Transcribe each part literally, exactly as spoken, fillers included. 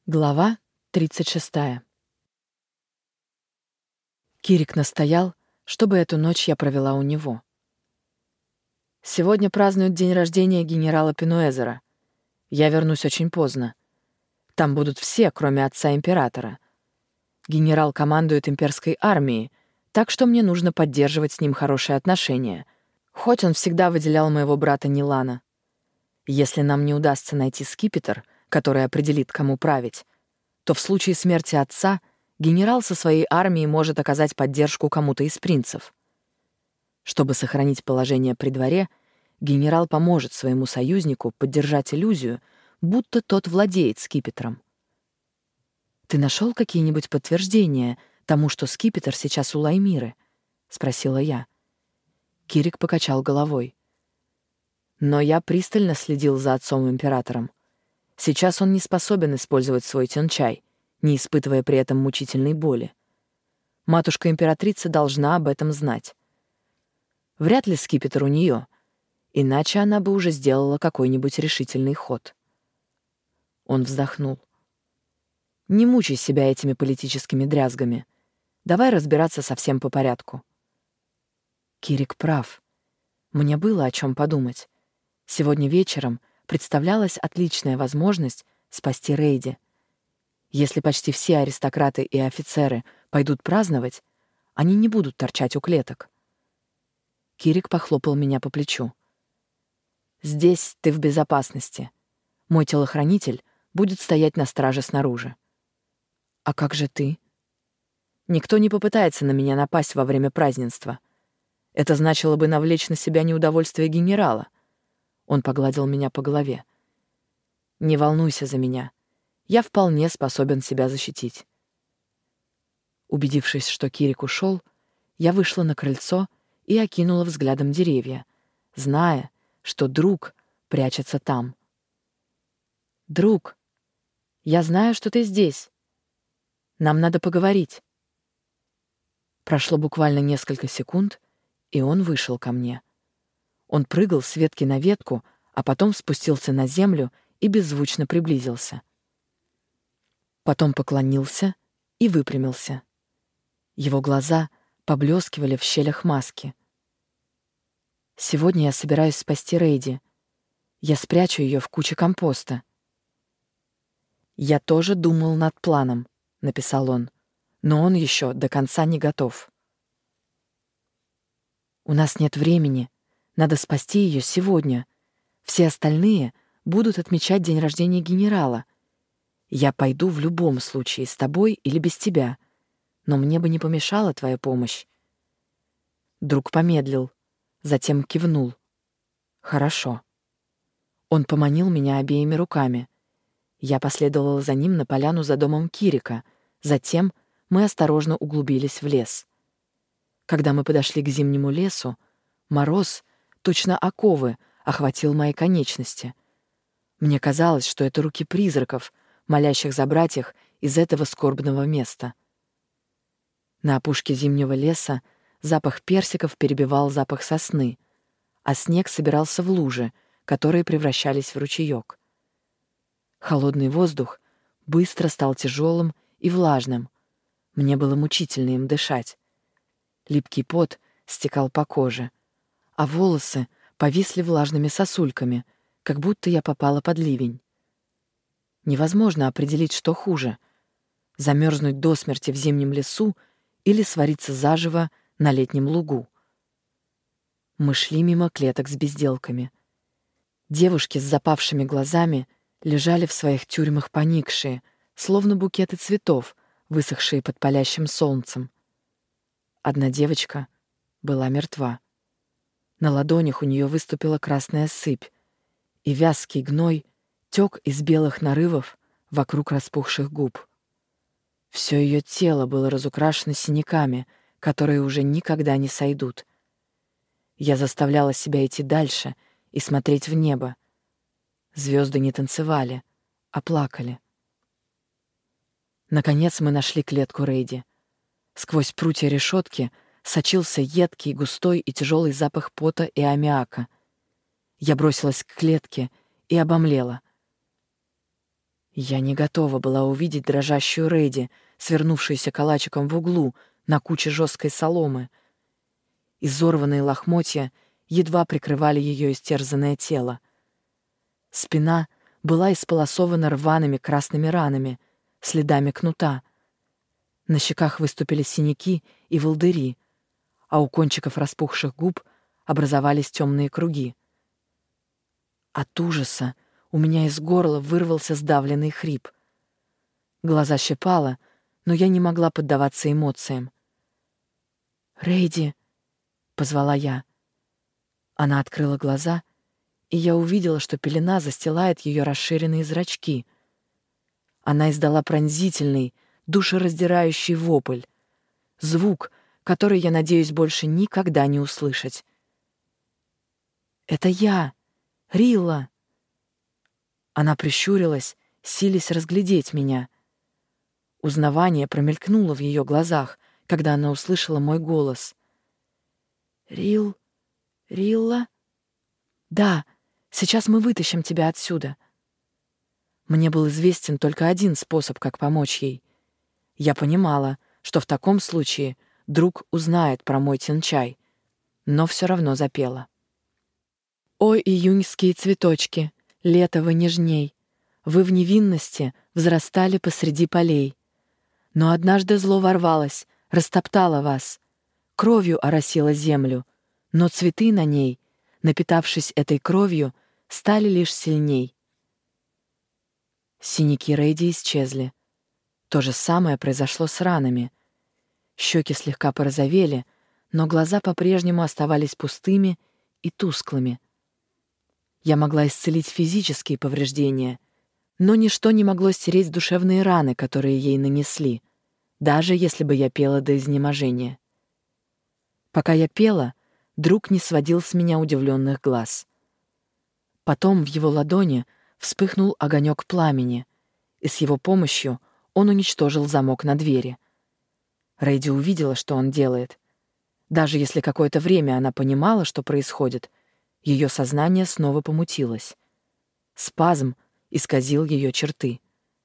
Глава тридцать шестая. Кирик настоял, чтобы эту ночь я провела у него. Сегодня празднуют день рождения генерала Пенуэзера. Я вернусь очень поздно. Там будут все, кроме отца императора. Генерал командует имперской армией, так что мне нужно поддерживать с ним хорошие отношения, хоть он всегда выделял моего брата Нилана. Если нам не удастся найти скипетр, который определит, кому править, то в случае смерти отца генерал со своей армией может оказать поддержку кому-то из принцев. Чтобы сохранить положение при дворе, генерал поможет своему союзнику поддержать иллюзию, будто тот владеет скипетром. «Ты нашел какие-нибудь подтверждения тому, что скипетр сейчас у Лаймиры?» — спросила я. Кирик покачал головой. Но я пристально следил за отцом-императором. Сейчас он не способен использовать свой тянчай, не испытывая при этом мучительной боли. Матушка-императрица должна об этом знать. Вряд ли скипетр у нее, иначе она бы уже сделала какой-нибудь решительный ход. Он вздохнул. «Не мучай себя этими политическими дрязгами. Давай разбираться совсем по порядку». Кирик прав. Мне было о чем подумать. Сегодня вечером представлялась отличная возможность спасти Рейди. Если почти все аристократы и офицеры пойдут праздновать, они не будут торчать у клеток. Кирик похлопал меня по плечу. «Здесь ты в безопасности. Мой телохранитель будет стоять на страже снаружи». «А как же ты?» «Никто не попытается на меня напасть во время празднества. Это значило бы навлечь на себя неудовольствие генерала». Он погладил меня по голове. «Не волнуйся за меня. Я вполне способен себя защитить». Убедившись, что Кирик ушел, я вышла на крыльцо и окинула взглядом деревья, зная, что друг прячется там. «Друг, я знаю, что ты здесь. Нам надо поговорить». Прошло буквально несколько секунд, и он вышел ко мне. Он прыгал с ветки на ветку, а потом спустился на землю и беззвучно приблизился. Потом поклонился и выпрямился. Его глаза поблескивали в щелях маски. «Сегодня я собираюсь спасти Рейди. Я спрячу ее в куче компоста». «Я тоже думал над планом», — написал он, «но он еще до конца не готов». «У нас нет времени. Надо спасти ее сегодня. Все остальные будут отмечать день рождения генерала. Я пойду в любом случае, с тобой или без тебя. Но мне бы не помешала твоя помощь». Друг помедлил, затем кивнул. «Хорошо». Он поманил меня обеими руками. Я последовала за ним на поляну за домом Кирика. Затем мы осторожно углубились в лес. Когда мы подошли к зимнему лесу, мороз, точно оковы, охватил мои конечности. Мне казалось, что это руки призраков, молящих забрать их из этого скорбного места. На опушке зимнего леса запах персиков перебивал запах сосны, а снег собирался в лужи, которые превращались в ручеёк. Холодный воздух быстро стал тяжелым и влажным. Мне было мучительно им дышать. Липкий пот стекал по коже, а волосы повисли влажными сосульками, как будто я попала под ливень. Невозможно определить, что хуже — замерзнуть до смерти в зимнем лесу или свариться заживо на летнем лугу. Мы шли мимо клеток с безделками. Девушки с запавшими глазами лежали в своих тюрьмах поникшие, словно букеты цветов, высохшие под палящим солнцем. Одна девочка была мертва. На ладонях у нее выступила красная сыпь, и вязкий гной тек из белых нарывов вокруг распухших губ. Все ее тело было разукрашено синяками, которые уже никогда не сойдут. Я заставляла себя идти дальше и смотреть в небо. Звезды не танцевали, а плакали. Наконец мы нашли клетку Рейди. Сквозь прутья решетки сочился едкий, густой и тяжелый запах пота и аммиака. Я бросилась к клетке и обомлела. Я не готова была увидеть дрожащую Рейди, свернувшуюся калачиком в углу на куче жесткой соломы. Изорванные лохмотья едва прикрывали ее истерзанное тело. Спина была исполосована рваными красными ранами, следами кнута. На щеках выступили синяки и волдыри, а у кончиков распухших губ образовались темные круги. От ужаса у меня из горла вырвался сдавленный хрип. Глаза щипало, но я не могла поддаваться эмоциям. «Рейди!» — позвала я. Она открыла глаза, и я увидела, что пелена застилает ее расширенные зрачки. Она издала пронзительный, душераздирающий вопль. Звук, который я надеюсь больше никогда не услышать. «Это я! Рилла!» Она прищурилась, силясь разглядеть меня. Узнавание промелькнуло в ее глазах, когда она услышала мой голос. «Рил... Рилла?» «Да, сейчас мы вытащим тебя отсюда». Мне был известен только один способ, как помочь ей. Я понимала, что в таком случае друг узнает про мой тянчай, но все равно запела. «Ой, июньские цветочки, лето вы нежней, вы в невинности взрастали посреди полей. Но однажды зло ворвалось, растоптало вас, кровью оросило землю, но цветы на ней, напитавшись этой кровью, стали лишь сильней». Синяки Рейди исчезли. То же самое произошло с ранами. Щеки слегка порозовели, но глаза по-прежнему оставались пустыми и тусклыми. Я могла исцелить физические повреждения, но ничто не могло стереть душевные раны, которые ей нанесли, даже если бы я пела до изнеможения. Пока я пела, друг не сводил с меня удивленных глаз. Потом в его ладони вспыхнул огонек пламени, и с его помощью он уничтожил замок на двери. Рейди увидела, что он делает. Даже если какое-то время она понимала, что происходит, ее сознание снова помутилось. Спазм исказил ее черты.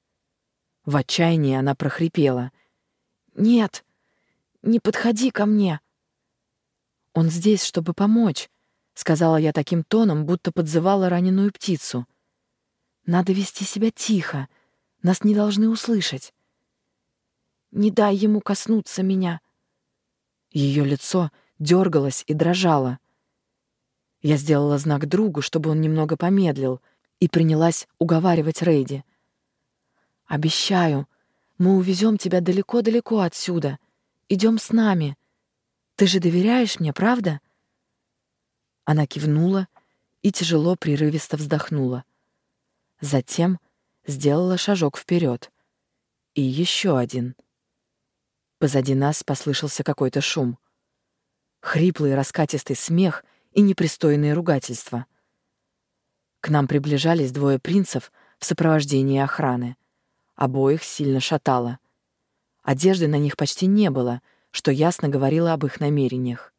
В отчаянии она прохрипела: «Нет, не подходи ко мне!» «Он здесь, чтобы помочь», — сказала я таким тоном, будто подзывала раненую птицу. «Надо вести себя тихо, нас не должны услышать». «Не дай ему коснуться меня». Ее лицо дергалось и дрожало. Я сделала знак другу, чтобы он немного помедлил, и принялась уговаривать Рейди. «Обещаю, мы увезем тебя далеко-далеко отсюда. Идем с нами. Ты же доверяешь мне, правда?» Она кивнула и тяжело, прерывисто вздохнула. Затем сделала шажок вперед. И еще один. Позади нас послышался какой-то шум. Хриплый раскатистый смех и непристойные ругательства. К нам приближались двое принцев в сопровождении охраны. Обоих сильно шатало. Одежды на них почти не было, что ясно говорило об их намерениях.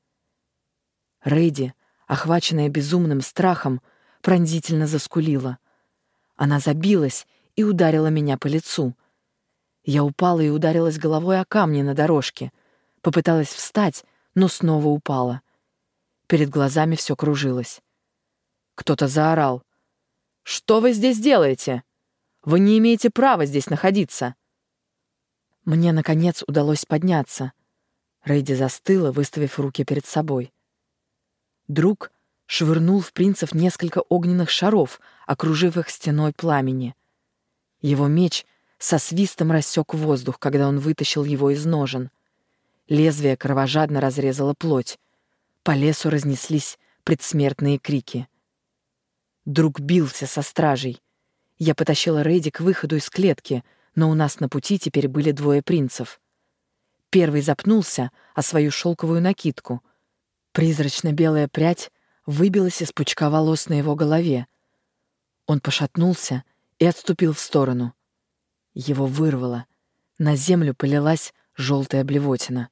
Рейди, охваченная безумным страхом, пронзительно заскулила. Она забилась и ударила меня по лицу. Я упала и ударилась головой о камни на дорожке. Попыталась встать, но снова упала. Перед глазами все кружилось. Кто-то заорал: «Что вы здесь делаете? Вы не имеете права здесь находиться!» Мне, наконец, удалось подняться. Рейди застыла, выставив руки перед собой. Друг швырнул в принцев несколько огненных шаров, окружив их стеной пламени. Его меч со свистом рассек воздух, когда он вытащил его из ножен. Лезвие кровожадно разрезало плоть. По лесу разнеслись предсмертные крики. Друг бился со стражей. Я потащила Рейди к выходу из клетки, но у нас на пути теперь были двое принцев. Первый запнулся о свою шелковую накидку. Призрачно-белая прядь выбилась из пучка волос на его голове. Он пошатнулся и отступил в сторону. Его вырвало. На землю полилась желтая блевотина.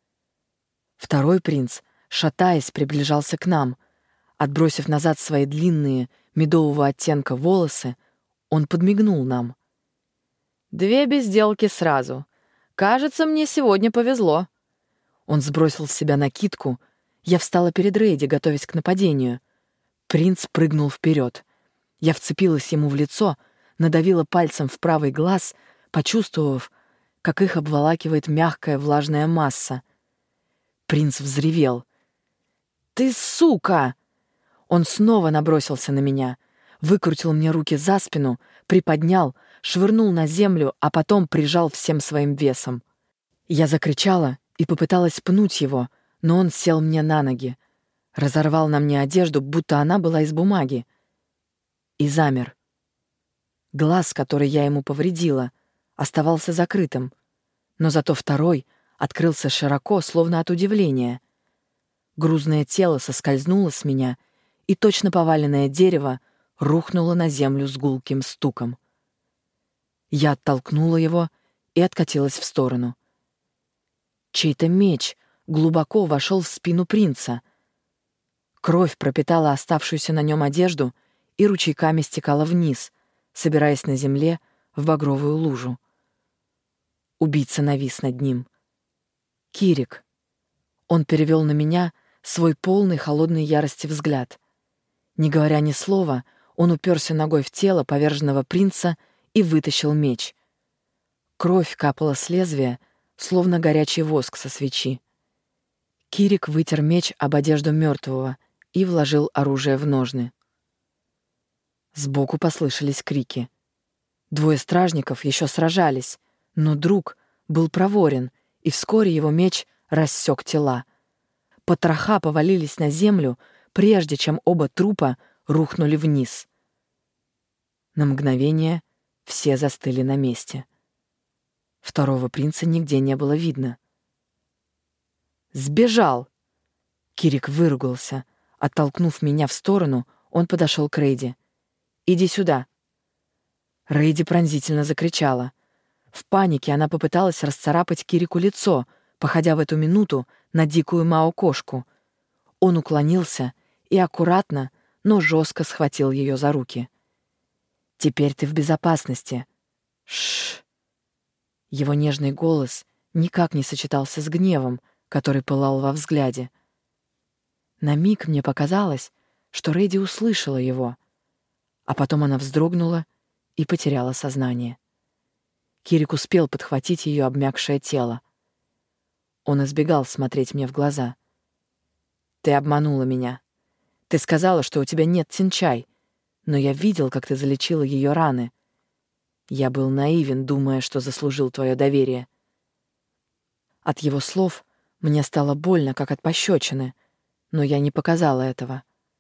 Второй принц, шатаясь, приближался к нам. Отбросив назад свои длинные, медового оттенка волосы, Он подмигнул нам. «Две безделки сразу. Кажется, мне сегодня повезло». Он сбросил с себя накидку. Я встала перед Рейди, готовясь к нападению. Принц прыгнул вперед. Я вцепилась ему в лицо, надавила пальцем в правый глаз, почувствовав, как их обволакивает мягкая влажная масса. Принц взревел. «Ты сука!» Он снова набросился на меня, выкрутил мне руки за спину, приподнял, швырнул на землю, а потом прижал всем своим весом. Я закричала и попыталась пнуть его, но он сел мне на ноги, разорвал на мне одежду, будто она была из бумаги, и замер. Глаз, который я ему повредила, оставался закрытым, но зато второй открылся широко, словно от удивления. Грузное тело соскользнуло с меня, и точно поваленное дерево рухнуло на землю с гулким стуком. Я оттолкнула его и откатилась в сторону. Чей-то меч глубоко вошел в спину принца. Кровь пропитала оставшуюся на нем одежду и ручейками стекала вниз, собираясь на земле в багровую лужу. Убийца навис над ним. Кирик. Он перевел на меня свой полный холодной ярости взгляд. Не говоря ни слова, он уперся ногой в тело поверженного принца и вытащил меч. Кровь капала с лезвия, словно горячий воск со свечи. Кирик вытер меч об одежду мертвого и вложил оружие в ножны. Сбоку послышались крики. Двое стражников еще сражались, но друг был проворен, и вскоре его меч рассек тела. Потроха повалились на землю, прежде чем оба трупа рухнули вниз. На мгновение все застыли на месте. Второго принца нигде не было видно. «Сбежал!» Кирик выругался. Оттолкнув меня в сторону, он подошел к Рейди. «Иди сюда!» Рейди пронзительно закричала. В панике она попыталась расцарапать Кирику лицо, походя в эту минуту на дикую мао-кошку. Он уклонился и аккуратно, но жестко схватил ее за руки. «Теперь ты в безопасности. Шш!» Его нежный голос никак не сочетался с гневом, который пылал во взгляде. На миг мне показалось, что Рейди услышала его, а потом она вздрогнула и потеряла сознание. Кирик успел подхватить ее обмякшее тело. Он избегал смотреть мне в глаза. «Ты обманула меня. Ты сказала, что у тебя нет тинчай, но я видел, как ты залечила ее раны. Я был наивен, думая, что заслужил твое доверие». От его слов мне стало больно, как от пощечины, но я не показала этого.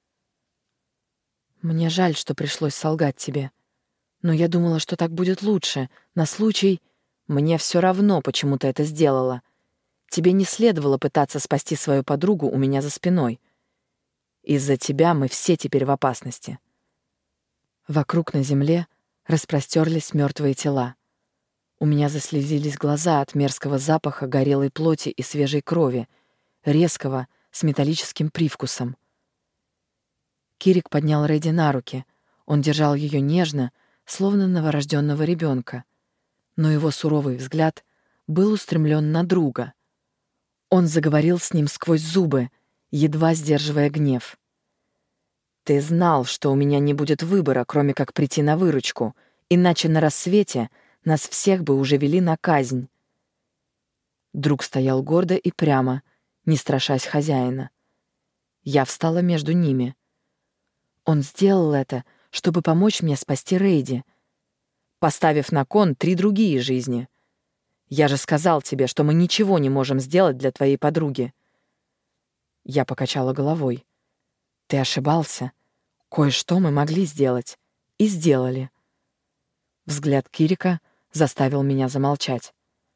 «Мне жаль, что пришлось солгать тебе, но я думала, что так будет лучше, на случай... Мне все равно, почему ты это сделала. Тебе не следовало пытаться спасти свою подругу у меня за спиной. Из-за тебя мы все теперь в опасности». Вокруг на земле распростерлись мертвые тела. У меня заслезились глаза от мерзкого запаха горелой плоти и свежей крови, резкого, с металлическим привкусом. Кирик поднял Рейди на руки. Он держал ее нежно, словно новорожденного ребенка. Но его суровый взгляд был устремлен на друга. Он заговорил с ним сквозь зубы, едва сдерживая гнев. «Ты знал, что у меня не будет выбора, кроме как прийти на выручку, иначе на рассвете нас всех бы уже вели на казнь». Друг стоял гордо и прямо, не страшась хозяина. Я встала между ними. Он сделал это, чтобы помочь мне спасти Рейди, поставив на кон три другие жизни. Я же сказал тебе, что мы ничего не можем сделать для твоей подруги. Я покачала головой. Ты ошибался. Кое-что мы могли сделать. И сделали. Взгляд Кирика заставил меня замолчать.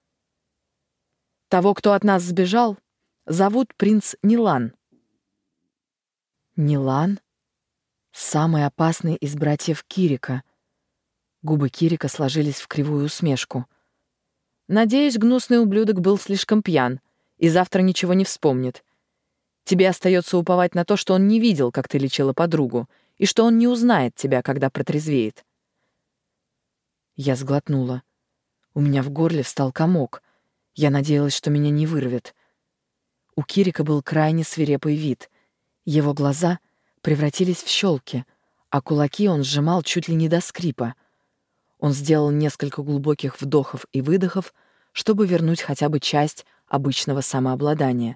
Того, кто от нас сбежал, зовут принц Нилан. Нилан? Самый опасный из братьев Кирика. Губы Кирика сложились в кривую усмешку. Надеюсь, гнусный ублюдок был слишком пьян и завтра ничего не вспомнит. Тебе остается уповать на то, что он не видел, как ты лечила подругу, и что он не узнает тебя, когда протрезвеет. Я сглотнула. У меня в горле встал комок. Я надеялась, что меня не вырвет. У Кирика был крайне свирепый вид. Его глаза превратились в щелки, а кулаки он сжимал чуть ли не до скрипа. Он сделал несколько глубоких вдохов и выдохов, чтобы вернуть хотя бы часть обычного самообладания.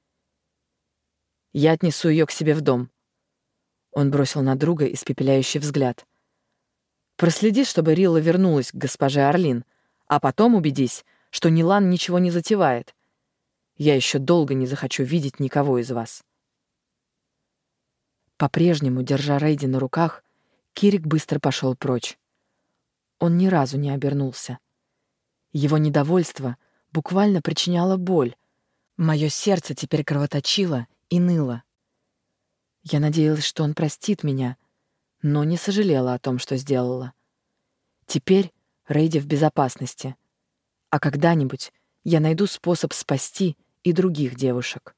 «Я отнесу ее к себе в дом». Он бросил на друга испепеляющий взгляд. «Проследи, чтобы Рилла вернулась к госпоже Орлин, а потом убедись, что Нилан ничего не затевает. Я еще долго не захочу видеть никого из вас». По-прежнему, держа Рейди на руках, Кирик быстро пошел прочь. Он ни разу не обернулся. Его недовольство буквально причиняло боль. Мое сердце теперь кровоточило и ныло. Я надеялась, что он простит меня, но не сожалела о том, что сделала. Теперь Рейди в безопасности, а когда-нибудь я найду способ спасти и других девушек.